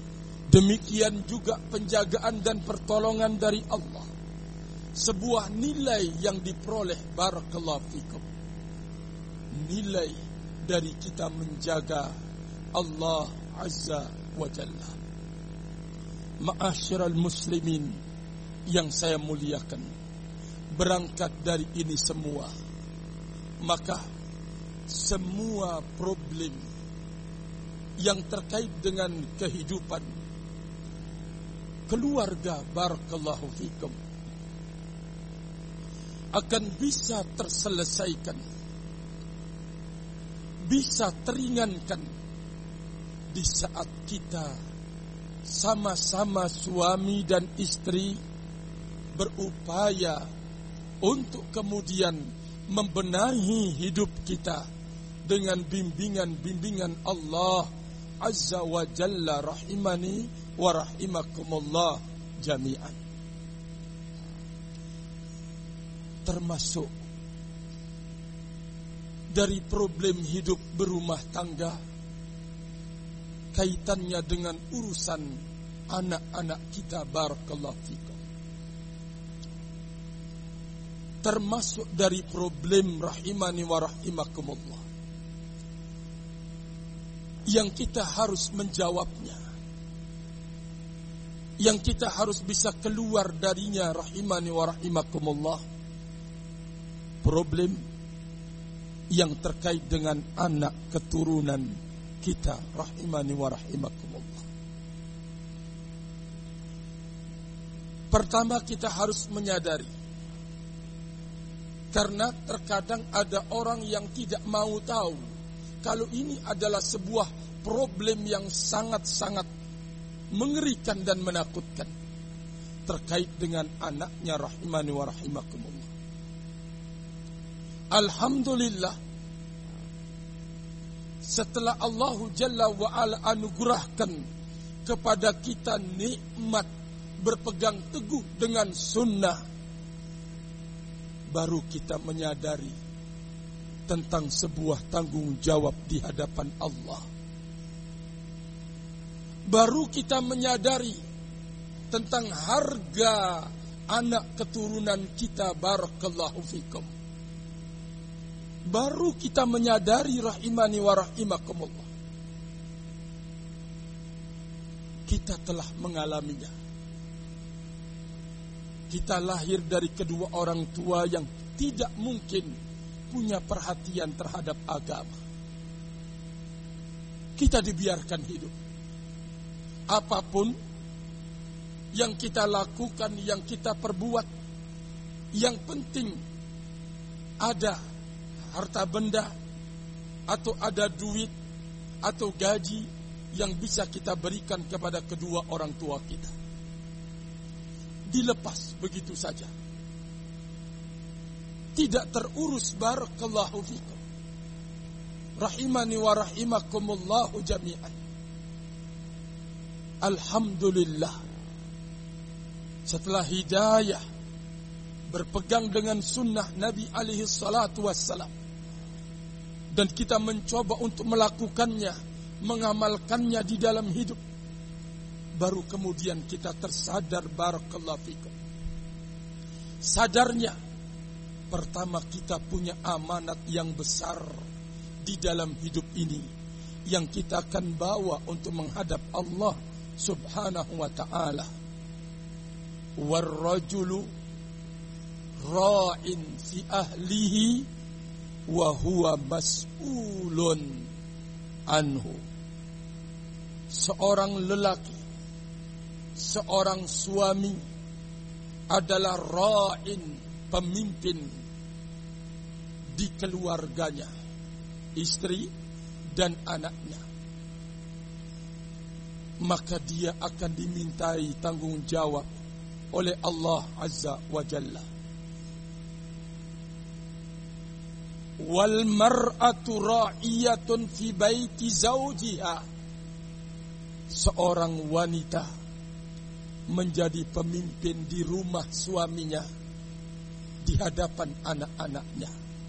Demikian juga penjagaan dan pertolongan dari Allah. Sebuah nilai yang diperoleh, barakallahu fikum. Nilai dari kita menjaga Allah Azza wa Jalla. Ma'asyiral muslimin yang saya muliakan, berangkat dari ini semua, maka semua problem yang terkait dengan kehidupan keluarga, barakallahu fikum, akan bisa terselesaikan, bisa teringankan di saat kita sama-sama suami dan istri berupaya untuk kemudian membenahi hidup kita dengan bimbingan-bimbingan Allah Azza wa Jalla, rahimani wa rahimakumullah jami'an. Termasuk dari problem hidup berumah tangga, kaitannya dengan urusan anak-anak kita, barakallahu fikum. Termasuk dari problem, rahimani wa rahimakumullah, yang kita harus menjawabnya, yang kita harus bisa keluar darinya, rahimani wa rahimakumullah. Problem yang terkait dengan anak keturunan kita, rahimani wa rahimakumullah. Pertama, kita harus menyadari, karena terkadang ada orang yang tidak mau tahu kalau ini adalah sebuah problem yang sangat-sangat mengerikan dan menakutkan terkait dengan anaknya, rahimani wa rahimakumullah. Alhamdulillah, setelah Allah Jalla wa Ala anugerahkan kepada kita nikmat berpegang teguh dengan sunnah, baru kita menyadari tentang sebuah tanggung jawab di hadapan Allah. Baru kita menyadari tentang harga anak keturunan kita, barakallahu fikum. Baru kita menyadari, rahimani wa rahimakumullah, kita telah mengalaminya. Kita lahir dari kedua orang tua yang tidak mungkin punya perhatian terhadap agama. Kita dibiarkan hidup. Apapun yang kita lakukan, yang kita perbuat, yang penting ada harta benda, atau ada duit, atau gaji yang bisa kita berikan kepada kedua orang tua kita. Dilepas begitu saja, tidak terurus, barakallahu fikum, rahimani wa rahimakumullahu jami'an. Alhamdulillah, setelah hidayah, berpegang dengan sunnah Nabi alaihi salatu wassalam, dan kita mencoba untuk melakukannya, mengamalkannya di dalam hidup, baru kemudian kita tersadar, barakallahu fikum. Sadarnya, pertama kita punya amanat yang besar di dalam hidup ini, yang kita akan bawa untuk menghadap Allah subhanahu wa ta'ala. Warrajulu ra'in fi ahlihi wa huwa mas'ulun anhu. Seorang lelaki, seorang suami adalah ra'in, pemimpin di keluarganya, istri dan anaknya. Maka dia akan dimintai tanggung jawab oleh Allah Azza wa Jalla. Wal mar'atu ra'iyatun fi baiti zawjiha. Seorang wanita menjadi pemimpin di rumah suaminya, di hadapan anak-anaknya,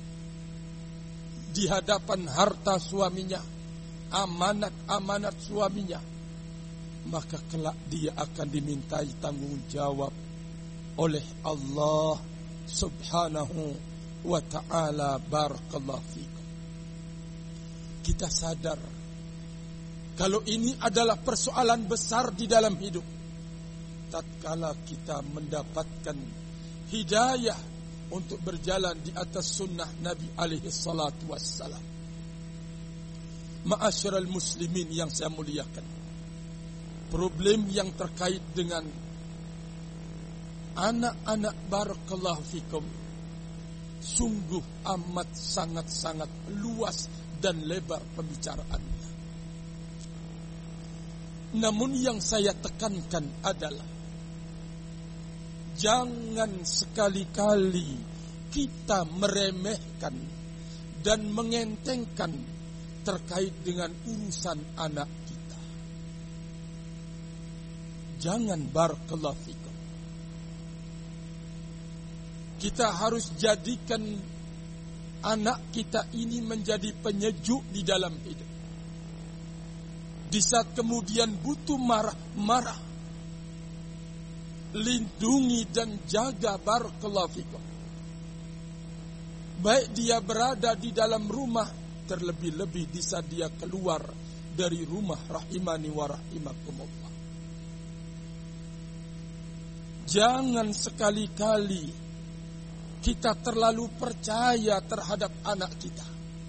di hadapan harta suaminya, amanat-amanat suaminya. maka kelak dia akan dimintai tanggung jawab oleh Allah Subhanahu wa ta'ala. Barakallahu fikum. Kita sadar kalau ini adalah persoalan besar di dalam hidup. Tatkala kita mendapatkan hidayah untuk berjalan di atas sunnah Nabi alaihi salatu wassalam. Ma'asyiral muslimin yang saya muliakan, problem yang terkait dengan anak-anak barakallahu fikum sungguh amat sangat-sangat luas dan lebar pembicaraannya. Namun yang saya tekankan adalah jangan sekali-kali kita meremehkan dan mengentengkan terkait dengan urusan anak kita. Jangan, barakallahu fikum. Kita harus jadikan anak kita ini menjadi penyejuk di dalam hidup. Di saat kemudian butuh marah, lindungi dan jaga, barakallahu fikum. Baik dia berada di dalam rumah, terlebih-lebih di saat dia keluar dari rumah, rahimani wa rahimakumullah. Jangan sekali-kali kita terlalu percaya terhadap anak kita,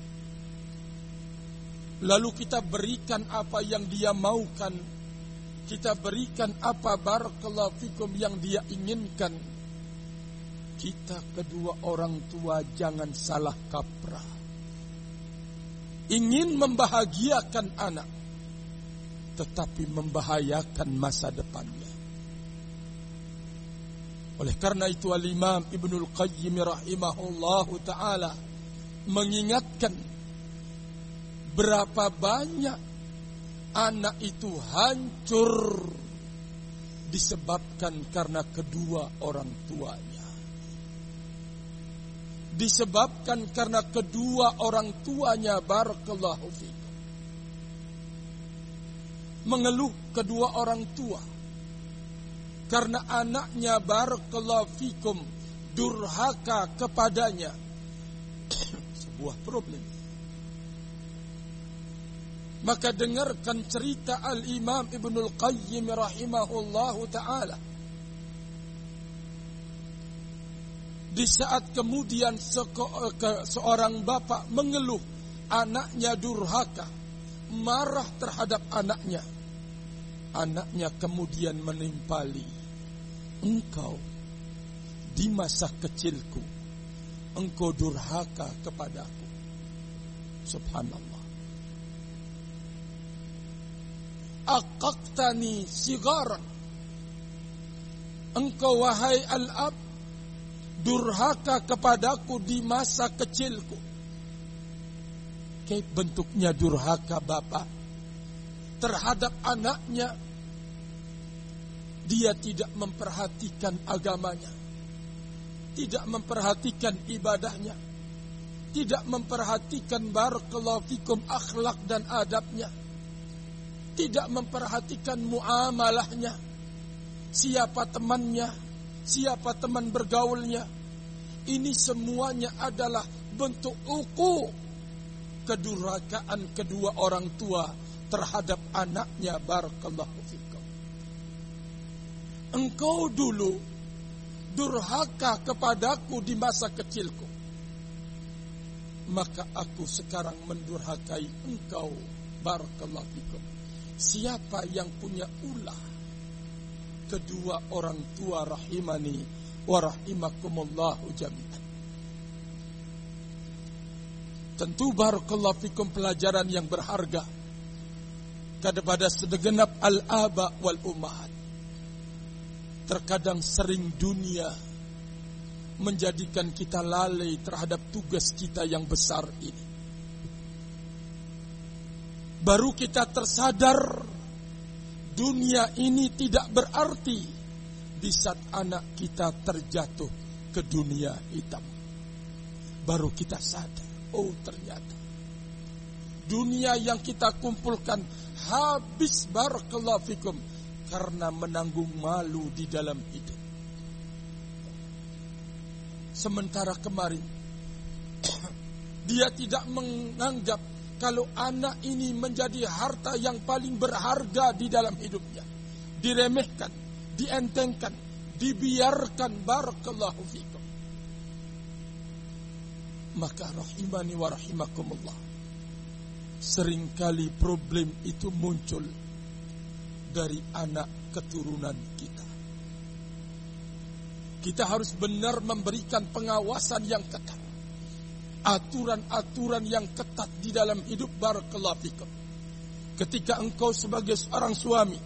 lalu kita berikan apa yang dia maukan, kita berikan apa, barakallahu fikum, yang dia inginkan. Kita kedua orang tua jangan salah kaprah. Ingin membahagiakan anak, tetapi membahayakan masa depannya. Oleh karena itu Al-Imam Ibnul Qayyim rahimahullahu ta'ala mengingatkan berapa banyak anak itu hancur disebabkan karena kedua orang tuanya. Disebabkan karena kedua orang tuanya, barakallahu fikum. Mengeluh kedua orang tua karena anaknya, barakallahu fikum, durhaka kepadanya. Sebuah problem. Maka dengarkan cerita Al-Imam Ibnul Qayyim rahimahullahu ta'ala. Di saat kemudian seorang bapak mengeluh anaknya durhaka, marah terhadap anaknya. Anaknya kemudian menimpali, engkau di masa kecilku, engkau durhaka kepadaku. Subhanallah. Aqaqtani sigaran. Engkau wahai al-ab durhaka kepadaku di masa kecilku. Kayak bentuknya durhaka bapak terhadap anaknya. Dia tidak memperhatikan agamanya, tidak memperhatikan ibadahnya, tidak memperhatikan, barakallahu fikum, akhlak dan adabnya, tidak memperhatikan muamalahnya, siapa temannya, siapa teman bergaulnya. Ini semuanya adalah bentuk uquq, kedurhakaan kedua orang tua terhadap anaknya, barakallahu fikum. Engkau dulu durhaka kepadaku di masa kecilku, maka aku sekarang mendurhakai engkau, barakallahu fikum. Siapa yang punya ulah kedua orang tua, rahimani wa rahimakumullahu jami'an. Tentu, barakallahu fikum, pelajaran yang berharga kepada segenap al-aba wal ummahat. Terkadang sering dunia menjadikan kita lalai terhadap tugas kita yang besar ini. Baru kita tersadar dunia ini tidak berarti di saat anak kita terjatuh ke dunia hitam. Baru kita sadar, oh ternyata dunia yang kita kumpulkan habis barakallahu fikum karena menanggung malu di dalam hidup. Sementara kemarin dia tidak menganggap kalau anak ini menjadi harta yang paling berharga di dalam hidupnya. Diremehkan, dientengkan, dibiarkan barakallahu fikum. Maka rahimani wa rahimakumullah, seringkali problem itu muncul dari anak keturunan kita. Kita harus benar memberikan pengawasan yang ketat, aturan-aturan yang ketat di dalam hidup barakallahu fikum. Ketika engkau sebagai seorang suami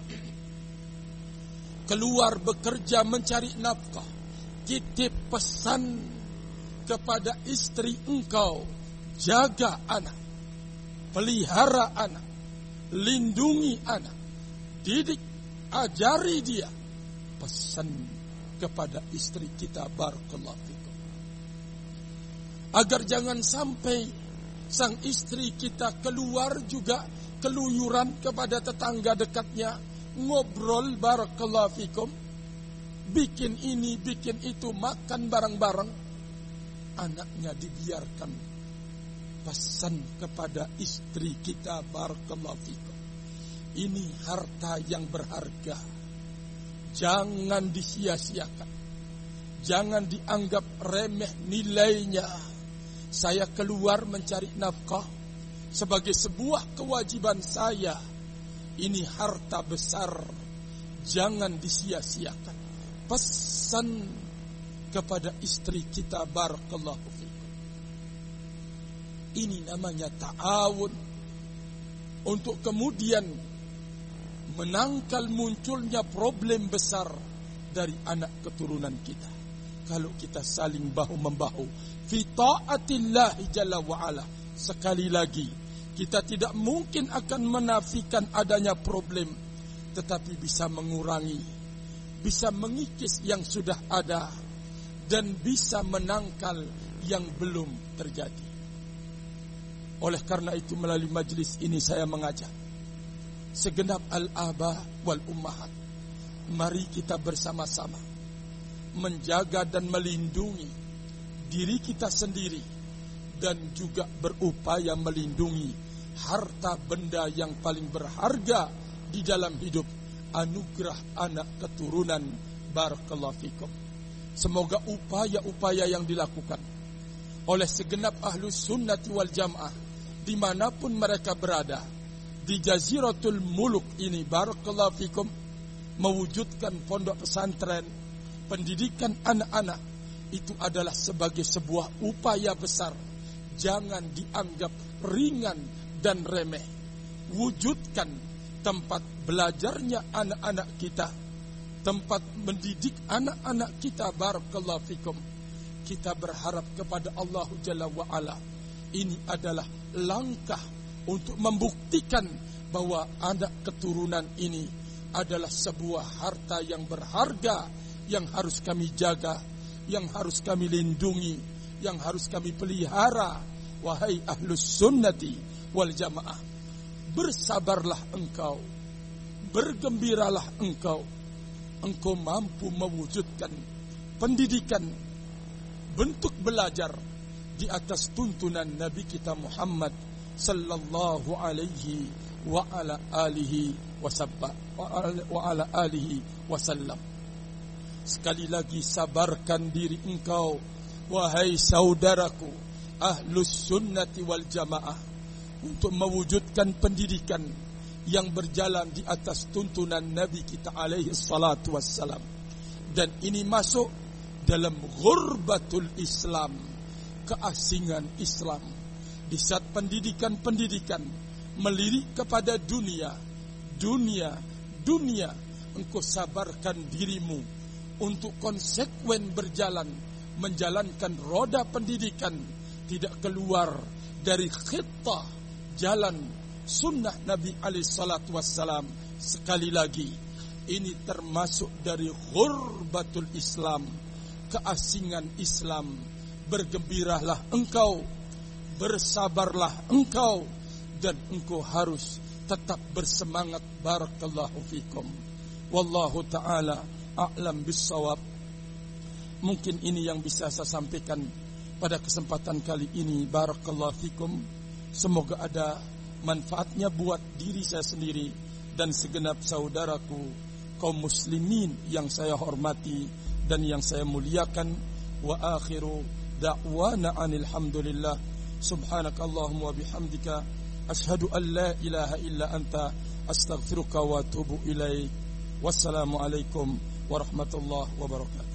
keluar bekerja mencari nafkah, titip pesan kepada istri engkau, jaga anak, pelihara anak, lindungi anak, didik, ajari dia. Pesan kepada istri kita barakallahu fikum, agar jangan sampai sang istri kita keluar juga keluyuran kepada tetangga dekatnya, ngobrol barakallahu fikum, bikin ini, bikin itu, makan bareng-bareng, anaknya dibiarkan. Pesan kepada istri kita barakallahu fikum, ini harta yang berharga, jangan disia-siakan, jangan dianggap remeh nilainya. Saya keluar mencari nafkah sebagai sebuah kewajiban saya. Ini harta besar, jangan disia-siakan. Pesan kepada istri kita barakallahu fikum. Ini namanya ta'awun untuk kemudian menangkal munculnya problem besar dari anak keturunan kita. Kalau kita saling bahu-membahu fi ta'atillahi jalla wa'ala. Sekali lagi, kita tidak mungkin akan menafikan adanya problem, tetapi bisa mengurangi, bisa mengikis yang sudah ada, dan bisa menangkal yang belum terjadi. Oleh karena itu, melalui majlis ini saya mengajak segenap al-aba wal ummahat, mari kita bersama-sama menjaga dan melindungi diri kita sendiri dan juga berupaya melindungi harta benda yang paling berharga di dalam hidup, anugerah anak keturunan barakallahu fikum. Semoga upaya-upaya yang dilakukan oleh segenap ahlus sunnati wal jamaah dimanapun mereka berada di Jaziratul Muluk ini barakallahu fikum, mewujudkan pondok pesantren, pendidikan anak-anak, itu adalah sebagai sebuah upaya besar. Jangan dianggap ringan dan remeh. Wujudkan tempat belajarnya anak-anak kita, tempat mendidik anak-anak kita barakallahu fikum. Kita berharap kepada Allah Jalla wa'ala, ini adalah langkah untuk membuktikan bahwa anak keturunan ini adalah sebuah harta yang berharga, yang harus kami jaga, yang harus kami lindungi, yang harus kami pelihara. Wahai ahlus sunnati wal jamaah, bersabarlah engkau, bergembiralah engkau. Engkau mampu mewujudkan pendidikan, bentuk belajar di atas tuntunan Nabi kita Muhammad sallallahu alaihi wa ala alihi wasallam. Sekali lagi, sabarkan diri engkau, wahai saudaraku ahlus sunnati wal jamaah, untuk mewujudkan pendidikan yang berjalan di atas tuntunan Nabi kita alaihi salatu wassalam. Dan ini masuk dalam ghurbatul Islam, keasingan Islam. Di saat pendidikan-pendidikan melirik kepada dunia, engkau sabarkan dirimu untuk konsekuen berjalan, menjalankan roda pendidikan, tidak keluar dari khittah jalan sunnah Nabi alaihi salatu wassalam. Sekali lagi, ini termasuk dari ghurbatul Islam, keasingan Islam. Bergembiralah engkau, bersabarlah engkau, dan engkau harus tetap bersemangat. Barakallahu fikum. Wallahu ta'ala a'lam bissawab. Mungkin ini yang bisa saya sampaikan pada kesempatan kali ini. Barakallahu fikum. Semoga ada manfaatnya buat diri saya sendiri dan segenap saudaraku kaum muslimin yang saya hormati dan yang saya muliakan. Wa akhiru da'wana anil hamdulillah. Subhanakallahumma wa bihamdika asyhadu an la ilaha illa anta astaghfiruka wa atubu ilaik. Wassalamualaikum warahmatullahi wabarakatuh.